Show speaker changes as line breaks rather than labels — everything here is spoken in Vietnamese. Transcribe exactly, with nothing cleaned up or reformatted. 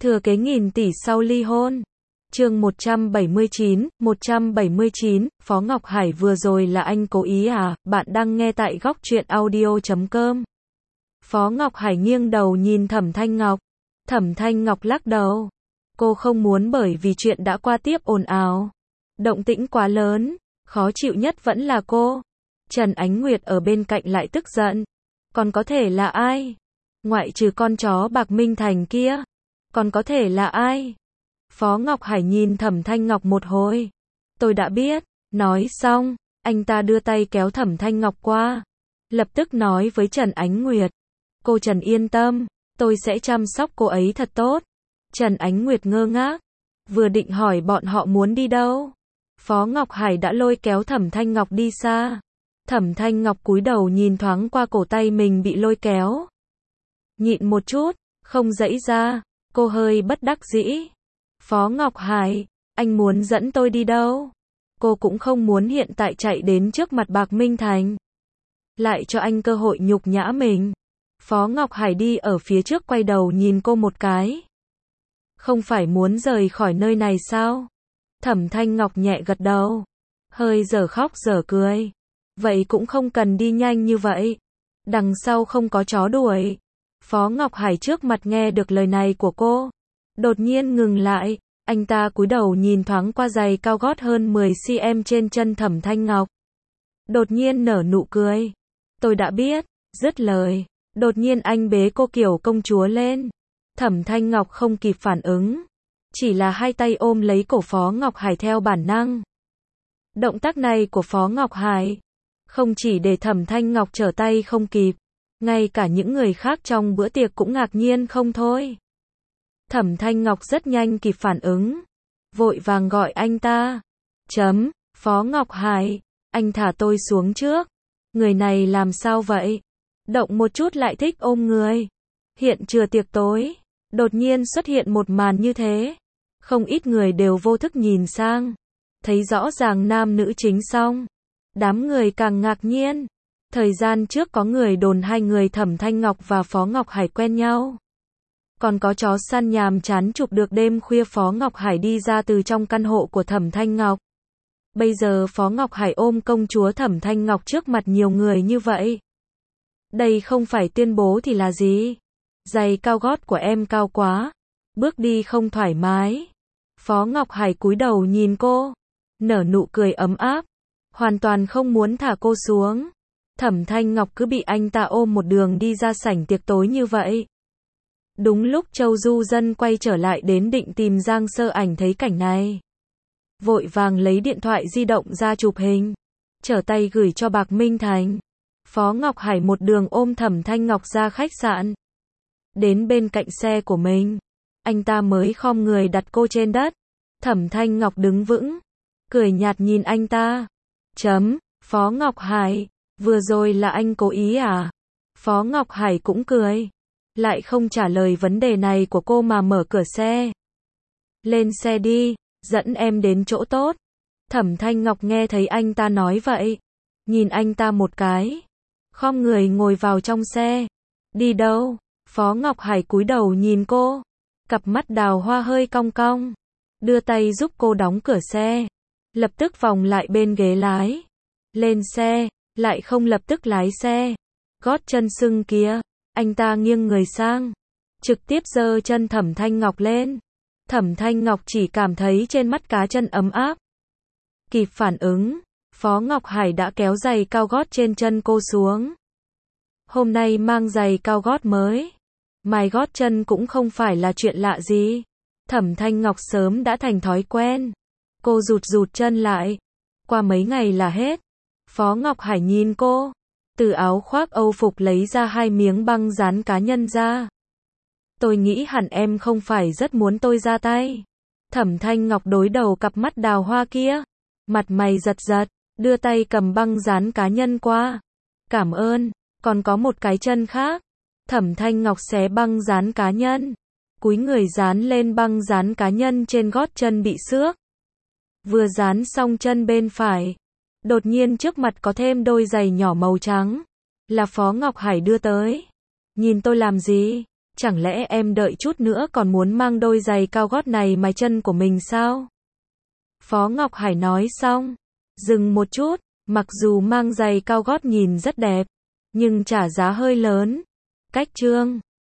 Thừa kế nghìn tỷ sau ly hôn. Chương một trăm bảy mươi chín, một trăm bảy mươi chín, Phó Ngọc Hải vừa rồi là anh cố ý à? Bạn đang nghe tại góc truyện audio chấm com. Phó Ngọc Hải nghiêng đầu nhìn Thẩm Thanh Ngọc. Thẩm Thanh Ngọc lắc đầu. Cô không muốn bởi vì chuyện đã qua tiếp ồn ào. Động tĩnh quá lớn, khó chịu nhất vẫn là cô. Trần Ánh Nguyệt ở bên cạnh lại tức giận. Còn có thể là ai? Ngoại trừ con chó Bạc Minh Thành kia. Còn có thể là ai? Phó Ngọc Hải nhìn Thẩm Thanh Ngọc một hồi. Tôi đã biết. Nói xong, anh ta đưa tay kéo Thẩm Thanh Ngọc qua. Lập tức nói với Trần Ánh Nguyệt. Cô Trần yên tâm, tôi sẽ chăm sóc cô ấy thật tốt. Trần Ánh Nguyệt ngơ ngác. Vừa định hỏi bọn họ muốn đi đâu. Phó Ngọc Hải đã lôi kéo Thẩm Thanh Ngọc đi xa. Thẩm Thanh Ngọc cúi đầu nhìn thoáng qua cổ tay mình bị lôi kéo. Nhịn một chút, không giãy ra. Cô hơi bất đắc dĩ. Phó Ngọc Hải, anh muốn dẫn tôi đi đâu? Cô cũng không muốn hiện tại chạy đến trước mặt Bạc Minh Thành. Lại cho anh cơ hội nhục nhã mình. Phó Ngọc Hải đi ở phía trước quay đầu nhìn cô một cái. Không phải muốn rời khỏi nơi này sao? Thẩm Thanh Ngọc nhẹ gật đầu. Hơi dở khóc dở cười. Vậy cũng không cần đi nhanh như vậy. Đằng sau không có chó đuổi. Phó Ngọc Hải trước mặt nghe được lời này của cô. Đột nhiên ngừng lại. Anh ta cúi đầu nhìn thoáng qua giày cao gót hơn mười xăng-ti-mét trên chân Thẩm Thanh Ngọc. Đột nhiên nở nụ cười. Tôi đã biết. Dứt lời. Đột nhiên anh bế cô kiểu công chúa lên. Thẩm Thanh Ngọc không kịp phản ứng. Chỉ là hai tay ôm lấy cổ Phó Ngọc Hải theo bản năng. Động tác này của Phó Ngọc Hải không chỉ để Thẩm Thanh Ngọc trở tay không kịp. Ngay cả những người khác trong bữa tiệc cũng ngạc nhiên không thôi. Thẩm Thanh Ngọc rất nhanh kịp phản ứng. Vội vàng gọi anh ta. Chấm, Phó Ngọc Hải, anh thả tôi xuống trước. Người này làm sao vậy? Động một chút lại thích ôm người. Hiện trưa tiệc tối, đột nhiên xuất hiện một màn như thế. Không ít người đều vô thức nhìn sang. Thấy rõ ràng nam nữ chính xong. Đám người càng ngạc nhiên. Thời gian trước có người đồn hai người Thẩm Thanh Ngọc và Phó Ngọc Hải quen nhau. Còn có chó săn nhàm chán chụp được đêm khuya Phó Ngọc Hải đi ra từ trong căn hộ của Thẩm Thanh Ngọc. Bây giờ Phó Ngọc Hải ôm công chúa Thẩm Thanh Ngọc trước mặt nhiều người như vậy. Đây không phải tuyên bố thì là gì? Giày cao gót của em cao quá. Bước đi không thoải mái. Phó Ngọc Hải cúi đầu nhìn cô. Nở nụ cười ấm áp. Hoàn toàn không muốn thả cô xuống. Thẩm Thanh Ngọc cứ bị anh ta ôm một đường đi ra sảnh tiệc tối như vậy. Đúng lúc Châu Du Dân quay trở lại đến định tìm Giang Sơ Ảnh thấy cảnh này. Vội vàng lấy điện thoại di động ra chụp hình. Trở tay gửi cho Bạc Minh Thành. Phó Ngọc Hải một đường ôm Thẩm Thanh Ngọc ra khách sạn. Đến bên cạnh xe của mình. Anh ta mới khom người đặt cô trên đất. Thẩm Thanh Ngọc đứng vững. Cười nhạt nhìn anh ta. Chấm, Phó Ngọc Hải. Vừa rồi là anh cố ý à? Phó Ngọc Hải cũng cười. Lại không trả lời vấn đề này của cô mà mở cửa xe. Lên xe đi, dẫn em đến chỗ tốt. Thẩm Thanh Ngọc nghe thấy anh ta nói vậy. Nhìn anh ta một cái. Khom người ngồi vào trong xe. Đi đâu? Phó Ngọc Hải cúi đầu nhìn cô. Cặp mắt đào hoa hơi cong cong. Đưa tay giúp cô đóng cửa xe. Lập tức vòng lại bên ghế lái. Lên xe. Lại không lập tức lái xe. Gót chân sưng kia. Anh ta nghiêng người sang. Trực tiếp giơ chân Thẩm Thanh Ngọc lên. Thẩm Thanh Ngọc chỉ cảm thấy trên mắt cá chân ấm áp. Kịp phản ứng. Phó Ngọc Hải đã kéo giày cao gót trên chân cô xuống. Hôm nay mang giày cao gót mới. Mài gót chân cũng không phải là chuyện lạ gì. Thẩm Thanh Ngọc sớm đã thành thói quen. Cô rụt rụt chân lại. Qua mấy ngày là hết. Phó Ngọc Hải nhìn cô. Từ áo khoác Âu phục lấy ra hai miếng băng dán cá nhân ra. Tôi nghĩ hẳn em không phải rất muốn tôi ra tay. Thẩm Thanh Ngọc đối đầu cặp mắt đào hoa kia. Mặt mày giật giật. Đưa tay cầm băng dán cá nhân qua. Cảm ơn. Còn có một cái chân khác. Thẩm Thanh Ngọc xé băng dán cá nhân. Cúi người dán lên băng dán cá nhân trên gót chân bị xước. Vừa dán xong chân bên phải. Đột nhiên trước mặt có thêm đôi giày nhỏ màu trắng. Là Phó Ngọc Hải đưa tới. Nhìn tôi làm gì? Chẳng lẽ em đợi chút nữa còn muốn mang đôi giày cao gót này mài chân của mình sao? Phó Ngọc Hải nói xong, dừng một chút, mặc dù mang giày cao gót nhìn rất đẹp, nhưng trả giá hơi lớn. Cách chương